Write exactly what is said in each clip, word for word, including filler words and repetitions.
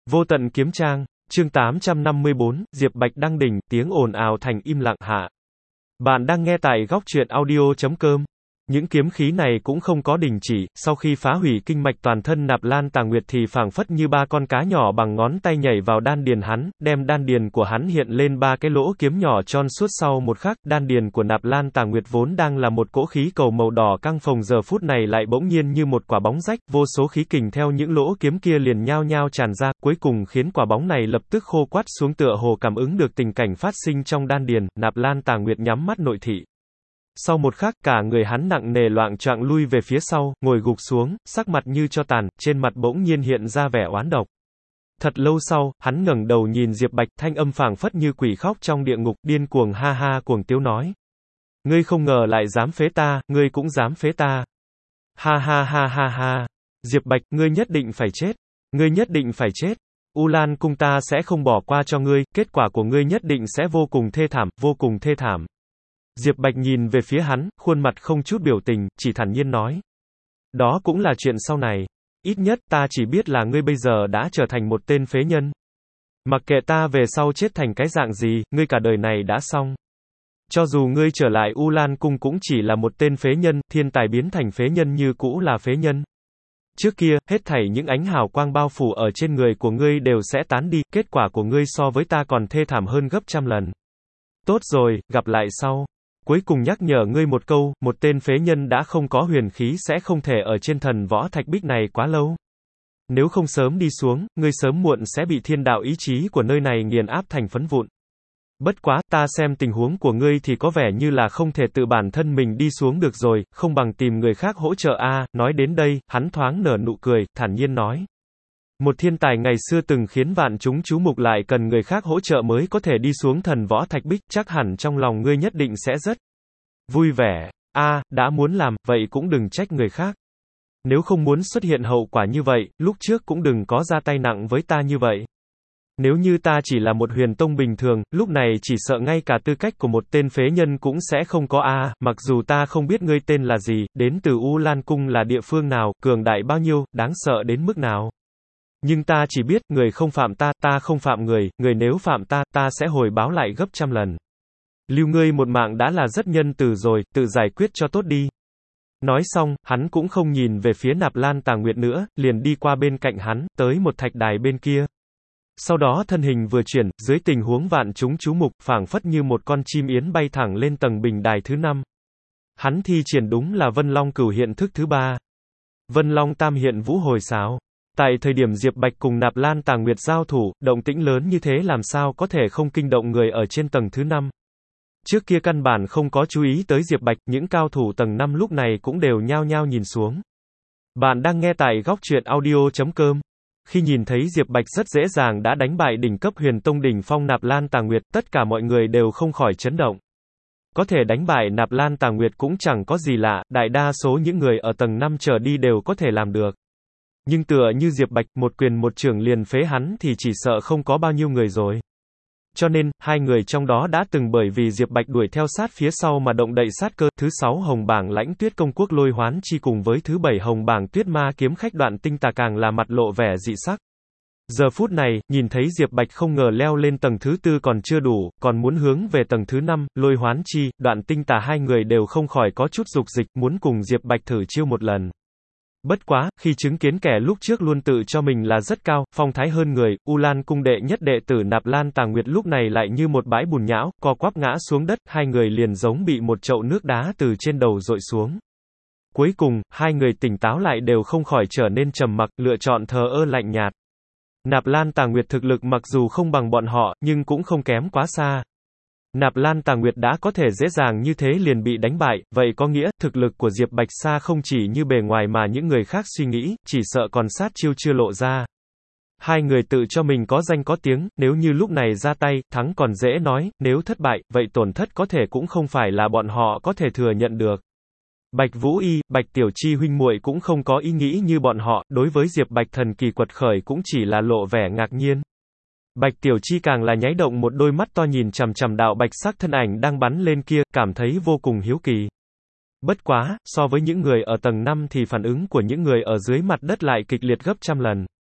Vô tận kiếm trang, chương tám trăm năm mươi bốn, Diệp Bạch đăng đỉnh, tiếng ồn ào thành im lặng hạ. Bạn đang nghe tại góc truyện audio chấm com. Những kiếm khí này cũng không có đình chỉ, sau khi phá hủy kinh mạch toàn thân Nạp Lan Tà Nguyệt thì phảng phất như ba con cá nhỏ bằng ngón tay nhảy vào đan điền hắn, đem đan điền của hắn hiện lên ba cái lỗ kiếm nhỏ tròn suốt. Sau một khắc, đan điền của Nạp Lan Tà Nguyệt vốn đang là một cỗ khí cầu màu đỏ căng phồng giờ phút này lại bỗng nhiên như một quả bóng rách, vô số khí kình theo những lỗ kiếm kia liền nhao nhao tràn ra, cuối cùng khiến quả bóng này lập tức khô quắt xuống tựa hồ cảm ứng được tình cảnh phát sinh trong đan điền. Nạp Lan Tà Nguyệt nhắm mắt nội thị. Sau một khắc, cả người hắn nặng nề loạng choạng lui về phía sau, ngồi gục xuống, sắc mặt như tro tàn, trên mặt bỗng nhiên hiện ra vẻ oán độc. Thật lâu sau, hắn ngẩng đầu nhìn Diệp Bạch, thanh âm phảng phất như quỷ khóc trong địa ngục, điên cuồng ha ha cuồng tiếu nói: "Ngươi không ngờ lại dám phế ta, ngươi cũng dám phế ta. Ha ha ha ha ha. Diệp Bạch, ngươi nhất định phải chết. Ngươi nhất định phải chết. U Lan cung ta sẽ không bỏ qua cho ngươi, kết quả của ngươi nhất định sẽ vô cùng thê thảm, vô cùng thê thảm." Diệp Bạch nhìn về phía hắn, khuôn mặt không chút biểu tình, chỉ thản nhiên nói: "Đó cũng là chuyện sau này. Ít nhất ta chỉ biết là ngươi bây giờ đã trở thành một tên phế nhân. Mặc kệ ta về sau chết thành cái dạng gì, ngươi cả đời này đã xong. Cho dù ngươi trở lại U Lan cung cũng chỉ là một tên phế nhân, thiên tài biến thành phế nhân như cũ là phế nhân. Trước kia, hết thảy những ánh hào quang bao phủ ở trên người của ngươi đều sẽ tán đi, kết quả của ngươi so với ta còn thê thảm hơn gấp trăm lần. Tốt rồi, gặp lại sau. Cuối cùng nhắc nhở ngươi một câu, một tên phế nhân đã không có huyền khí sẽ không thể ở trên thần võ thạch bích này quá lâu. Nếu không sớm đi xuống, ngươi sớm muộn sẽ bị thiên đạo ý chí của nơi này nghiền áp thành phấn vụn. Bất quá, ta xem tình huống của ngươi thì có vẻ như là không thể tự bản thân mình đi xuống được rồi, không bằng tìm người khác hỗ trợ a." À, nói đến đây, hắn thoáng nở nụ cười, thản nhiên nói: "Một thiên tài ngày xưa từng khiến vạn chúng chú mục lại cần người khác hỗ trợ mới có thể đi xuống thần võ thạch bích, chắc hẳn trong lòng ngươi nhất định sẽ rất vui vẻ. A, à, đã muốn làm, vậy cũng đừng trách người khác. Nếu không muốn xuất hiện hậu quả như vậy, lúc trước cũng đừng có ra tay nặng với ta như vậy. Nếu như ta chỉ là một huyền tông bình thường, lúc này chỉ sợ ngay cả tư cách của một tên phế nhân cũng sẽ không có a, à, mặc dù ta không biết ngươi tên là gì, đến từ U Lan cung là địa phương nào, cường đại bao nhiêu, đáng sợ đến mức nào. Nhưng ta chỉ biết, người không phạm ta, ta không phạm người, người nếu phạm ta, ta sẽ hồi báo lại gấp trăm lần. Lưu ngươi một mạng đã là rất nhân từ rồi, tự giải quyết cho tốt đi." Nói xong, hắn cũng không nhìn về phía Nạp Lan Tà Nguyệt nữa, liền đi qua bên cạnh hắn, tới một thạch đài bên kia. Sau đó thân hình vừa chuyển, dưới tình huống vạn chúng chú mục, phảng phất như một con chim yến bay thẳng lên tầng bình đài thứ năm. Hắn thi triển đúng là Vân Long Cửu hiện thức thứ ba. Vân Long Tam hiện vũ hồi sáo. Tại thời điểm Diệp Bạch cùng Nạp Lan Tà Nguyệt giao thủ, động tĩnh lớn như thế làm sao có thể không kinh động người ở trên tầng thứ năm. Trước kia căn bản không có chú ý tới Diệp Bạch, những cao thủ tầng năm lúc này cũng đều nhao nhao nhìn xuống. Bạn đang nghe tại góc truyện audio chấm com. Khi nhìn thấy Diệp Bạch rất dễ dàng đã đánh bại đỉnh cấp huyền tông đỉnh phong Nạp Lan Tà Nguyệt, tất cả mọi người đều không khỏi chấn động. Có thể đánh bại Nạp Lan Tà Nguyệt cũng chẳng có gì lạ, đại đa số những người ở tầng năm trở đi đều có thể làm được. Nhưng tựa như Diệp Bạch, một quyền một chưởng liền phế hắn thì chỉ sợ không có bao nhiêu người rồi. Cho nên, hai người trong đó đã từng bởi vì Diệp Bạch đuổi theo sát phía sau mà động đậy sát cơ. Thứ sáu hồng bảng lãnh tuyết công quốc Lôi Hoán Chi cùng với thứ bảy hồng bảng tuyết ma kiếm khách Đoạn Tinh Tà càng là mặt lộ vẻ dị sắc. Giờ phút này, nhìn thấy Diệp Bạch không ngờ leo lên tầng thứ tư còn chưa đủ, còn muốn hướng về tầng thứ năm, Lôi Hoán Chi, Đoạn Tinh Tà hai người đều không khỏi có chút dục dịch, muốn cùng Diệp Bạch thử chiêu một lần. Bất quá, khi chứng kiến kẻ lúc trước luôn tự cho mình là rất cao, phong thái hơn người, U Lan cung đệ nhất đệ tử Nạp Lan Tà Nguyệt lúc này lại như một bãi bùn nhão, co quắp ngã xuống đất, hai người liền giống bị một chậu nước đá từ trên đầu dội xuống. Cuối cùng, hai người tỉnh táo lại đều không khỏi trở nên trầm mặc, lựa chọn thờ ơ lạnh nhạt. Nạp Lan Tà Nguyệt thực lực mặc dù không bằng bọn họ, nhưng cũng không kém quá xa. Nạp Lan Tà Nguyệt đã có thể dễ dàng như thế liền bị đánh bại, vậy có nghĩa, thực lực của Diệp Bạch xa không chỉ như bề ngoài mà những người khác suy nghĩ, chỉ sợ còn sát chiêu chưa lộ ra. Hai người tự cho mình có danh có tiếng, nếu như lúc này ra tay, thắng còn dễ nói, nếu thất bại, vậy tổn thất có thể cũng không phải là bọn họ có thể thừa nhận được. Bạch Vũ Y, Bạch Tiểu Chi huynh muội cũng không có ý nghĩ như bọn họ, đối với Diệp Bạch thần kỳ quật khởi cũng chỉ là lộ vẻ ngạc nhiên. Bạch Tiểu Chi càng là nháy động một đôi mắt to nhìn chằm chằm đạo bạch sắc thân ảnh đang bắn lên kia, cảm thấy vô cùng hiếu kỳ. Bất quá, so với những người ở tầng năm thì phản ứng của những người ở dưới mặt đất lại kịch liệt gấp trăm lần.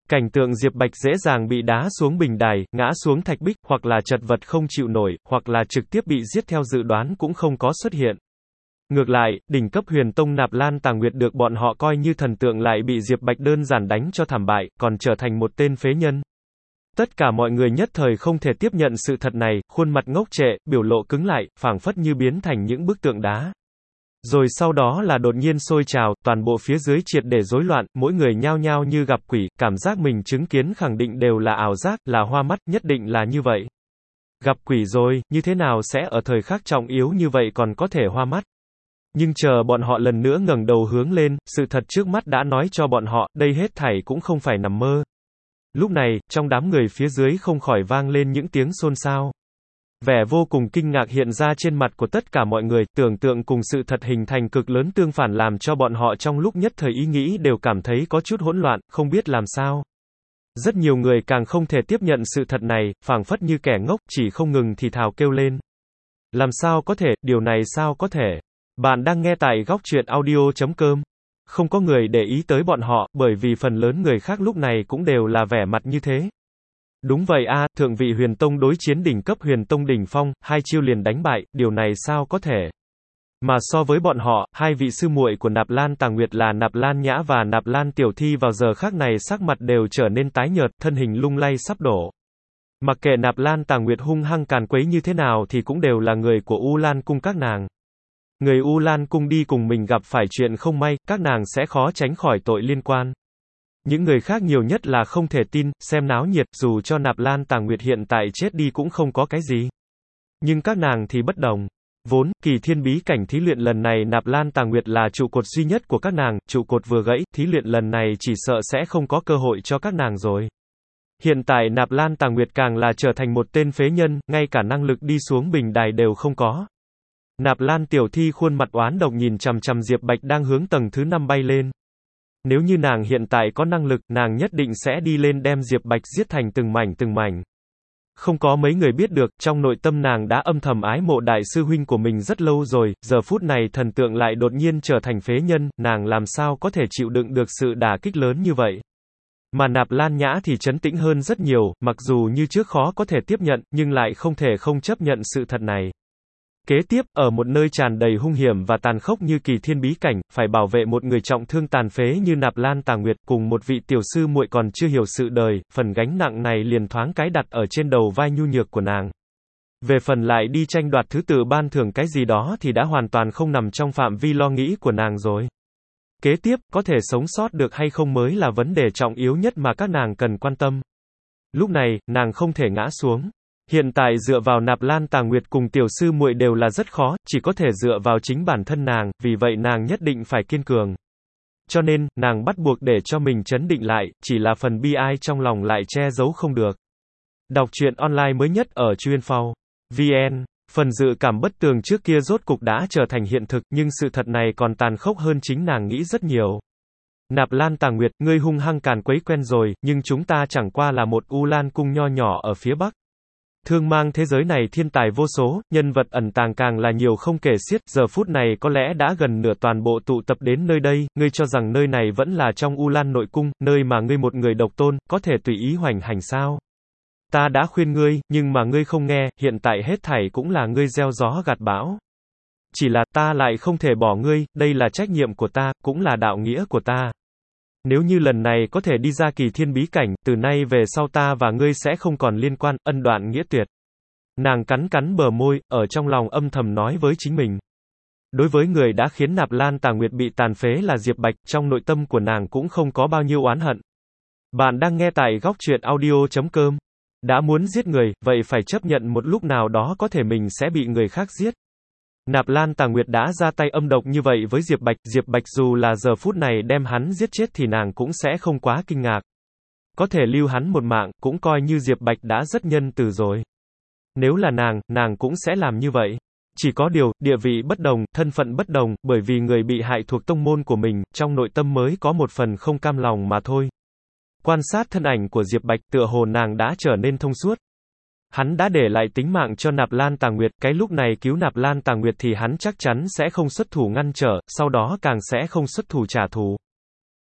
Cảnh tượng Diệp Bạch dễ dàng bị đá xuống bình đài, ngã xuống thạch bích, hoặc là chật vật không chịu nổi, hoặc là trực tiếp bị giết theo dự đoán cũng không có xuất hiện. Ngược lại, đỉnh cấp huyền tông Nạp Lan Tà Nguyệt được bọn họ coi như thần tượng lại bị Diệp Bạch đơn giản đánh cho thảm bại, còn trở thành một tên phế nhân. Tất cả mọi người nhất thời không thể tiếp nhận sự thật này, khuôn mặt ngốc trệ, biểu lộ cứng lại, phảng phất như biến thành những bức tượng đá. Rồi sau đó là đột nhiên sôi trào, toàn bộ phía dưới triệt để rối loạn, mỗi người nhao nhao như gặp quỷ, cảm giác mình chứng kiến khẳng định đều là ảo giác, là hoa mắt, nhất định là như vậy. Gặp quỷ rồi, như thế nào sẽ ở thời khắc trọng yếu như vậy còn có thể hoa mắt? Nhưng chờ bọn họ lần nữa ngẩng đầu hướng lên, sự thật trước mắt đã nói cho bọn họ, đây hết thảy cũng không phải nằm mơ. Lúc này, trong đám người phía dưới không khỏi vang lên những tiếng xôn xao. Vẻ vô cùng kinh ngạc hiện ra trên mặt của tất cả mọi người, tưởng tượng cùng sự thật hình thành cực lớn tương phản làm cho bọn họ trong lúc nhất thời ý nghĩ đều cảm thấy có chút hỗn loạn, không biết làm sao. Rất nhiều người càng không thể tiếp nhận sự thật này, phảng phất như kẻ ngốc, chỉ không ngừng thì thào kêu lên. Làm sao có thể, điều này sao có thể? Bạn đang nghe tại góc truyện audio chấm com. Không có người để ý tới bọn họ, bởi vì phần lớn người khác lúc này cũng đều là vẻ mặt như thế. Đúng vậy a, thượng vị huyền tông đối chiến đỉnh cấp huyền tông đỉnh phong, hai chiêu liền đánh bại, điều này sao có thể? Mà so với bọn họ, hai vị sư muội của Nạp Lan Tà Nguyệt là Nạp Lan Nhã và Nạp Lan Tiểu Thi vào giờ khắc này sắc mặt đều trở nên tái nhợt, thân hình lung lay sắp đổ. Mặc kệ Nạp Lan Tà Nguyệt hung hăng càn quấy như thế nào thì cũng đều là người của U Lan Cung các nàng. Người U Lan Cung đi cùng mình gặp phải chuyện không may, các nàng sẽ khó tránh khỏi tội liên quan. Những người khác nhiều nhất là không thể tin, xem náo nhiệt, dù cho Nạp Lan Tà Nguyệt hiện tại chết đi cũng không có cái gì. Nhưng các nàng thì bất đồng. Vốn, kỳ thiên bí cảnh thí luyện lần này Nạp Lan Tà Nguyệt là trụ cột duy nhất của các nàng, trụ cột vừa gãy, thí luyện lần này chỉ sợ sẽ không có cơ hội cho các nàng rồi. Hiện tại Nạp Lan Tà Nguyệt càng là trở thành một tên phế nhân, ngay cả năng lực đi xuống bình đài đều không có. Nạp Lan Tiểu Thi khuôn mặt oán độc nhìn chằm chằm Diệp Bạch đang hướng tầng thứ năm bay lên. Nếu như nàng hiện tại có năng lực, nàng nhất định sẽ đi lên đem Diệp Bạch giết thành từng mảnh từng mảnh. Không có mấy người biết được, trong nội tâm nàng đã âm thầm ái mộ đại sư huynh của mình rất lâu rồi, giờ phút này thần tượng lại đột nhiên trở thành phế nhân, nàng làm sao có thể chịu đựng được sự đả kích lớn như vậy. Mà Nạp Lan Nhã thì trấn tĩnh hơn rất nhiều, mặc dù như trước khó có thể tiếp nhận, nhưng lại không thể không chấp nhận sự thật này. Kế tiếp, ở một nơi tràn đầy hung hiểm và tàn khốc như kỳ thiên bí cảnh, phải bảo vệ một người trọng thương tàn phế như Nạp Lan Tà Nguyệt cùng một vị tiểu sư muội còn chưa hiểu sự đời, phần gánh nặng này liền thoáng cái đặt ở trên đầu vai nhu nhược của nàng. Về phần lại đi tranh đoạt thứ tự ban thưởng cái gì đó thì đã hoàn toàn không nằm trong phạm vi lo nghĩ của nàng rồi. Kế tiếp, có thể sống sót được hay không mới là vấn đề trọng yếu nhất mà các nàng cần quan tâm. Lúc này, nàng không thể ngã xuống. Hiện tại dựa vào Nạp Lan Tà Nguyệt cùng tiểu sư muội đều là rất khó, chỉ có thể dựa vào chính bản thân nàng, vì vậy nàng nhất định phải kiên cường. Cho nên, nàng bắt buộc để cho mình trấn định lại, chỉ là phần bi ai trong lòng lại che giấu không được. Đọc truyện online mới nhất ở Chuyên.Phao chấm vn. Phần dự cảm bất tường trước kia rốt cục đã trở thành hiện thực, nhưng sự thật này còn tàn khốc hơn chính nàng nghĩ rất nhiều. Nạp Lan Tà Nguyệt, ngươi hung hăng càn quấy quen rồi, nhưng chúng ta chẳng qua là một U Lan Cung nho nhỏ ở phía Bắc. Thương mang thế giới này thiên tài vô số, nhân vật ẩn tàng càng là nhiều không kể xiết, giờ phút này có lẽ đã gần nửa toàn bộ tụ tập đến nơi đây, ngươi cho rằng nơi này vẫn là trong U Lan nội cung, nơi mà ngươi một người độc tôn, có thể tùy ý hoành hành sao? Ta đã khuyên ngươi, nhưng mà ngươi không nghe, hiện tại hết thảy cũng là ngươi gieo gió gặt bão. Chỉ là, ta lại không thể bỏ ngươi, đây là trách nhiệm của ta, cũng là đạo nghĩa của ta. Nếu như lần này có thể đi ra kỳ thiên bí cảnh, từ nay về sau ta và ngươi sẽ không còn liên quan, ân đoạn nghĩa tuyệt. Nàng cắn cắn bờ môi, ở trong lòng âm thầm nói với chính mình. Đối với người đã khiến Nạp Lan Tà Nguyệt bị tàn phế là Diệp Bạch, trong nội tâm của nàng cũng không có bao nhiêu oán hận. Bạn đang nghe tại góc truyện audio chấm com. Đã muốn giết người, vậy phải chấp nhận một lúc nào đó có thể mình sẽ bị người khác giết. Nạp Lan Tà Nguyệt đã ra tay âm độc như vậy với Diệp Bạch, Diệp Bạch dù là giờ phút này đem hắn giết chết thì nàng cũng sẽ không quá kinh ngạc. Có thể lưu hắn một mạng, cũng coi như Diệp Bạch đã rất nhân từ rồi. Nếu là nàng, nàng cũng sẽ làm như vậy. Chỉ có điều, địa vị bất đồng, thân phận bất đồng, bởi vì người bị hại thuộc tông môn của mình, trong nội tâm mới có một phần không cam lòng mà thôi. Quan sát thân ảnh của Diệp Bạch, tựa hồ nàng đã trở nên thông suốt. Hắn đã để lại tính mạng cho Nạp Lan Tà Nguyệt, cái lúc này cứu Nạp Lan Tà Nguyệt thì hắn chắc chắn sẽ không xuất thủ ngăn trở, sau đó càng sẽ không xuất thủ trả thù.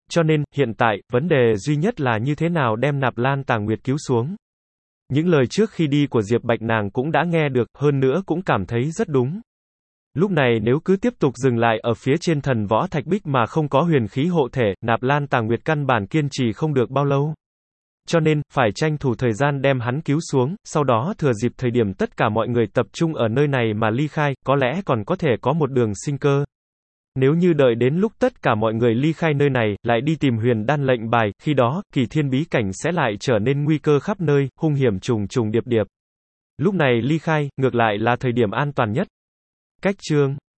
Cho nên, hiện tại, vấn đề duy nhất là như thế nào đem Nạp Lan Tàng Nguyệt cứu xuống. Những lời trước khi đi của Diệp Bạch nàng cũng đã nghe được, hơn nữa cũng cảm thấy rất đúng. Lúc này nếu cứ tiếp tục dừng lại ở phía trên thần võ thạch bích mà không có huyền khí hộ thể, Nạp Lan Tàng Nguyệt căn bản kiên trì không được bao lâu. Cho nên, phải tranh thủ thời gian đem hắn cứu xuống, sau đó thừa dịp thời điểm tất cả mọi người tập trung ở nơi này mà ly khai, có lẽ còn có thể có một đường sinh cơ. Nếu như đợi đến lúc tất cả mọi người ly khai nơi này, lại đi tìm huyền đan lệnh bài, khi đó, kỳ thiên bí cảnh sẽ lại trở nên nguy cơ khắp nơi, hung hiểm trùng trùng điệp điệp. Lúc này ly khai, ngược lại là thời điểm an toàn nhất. Cách chương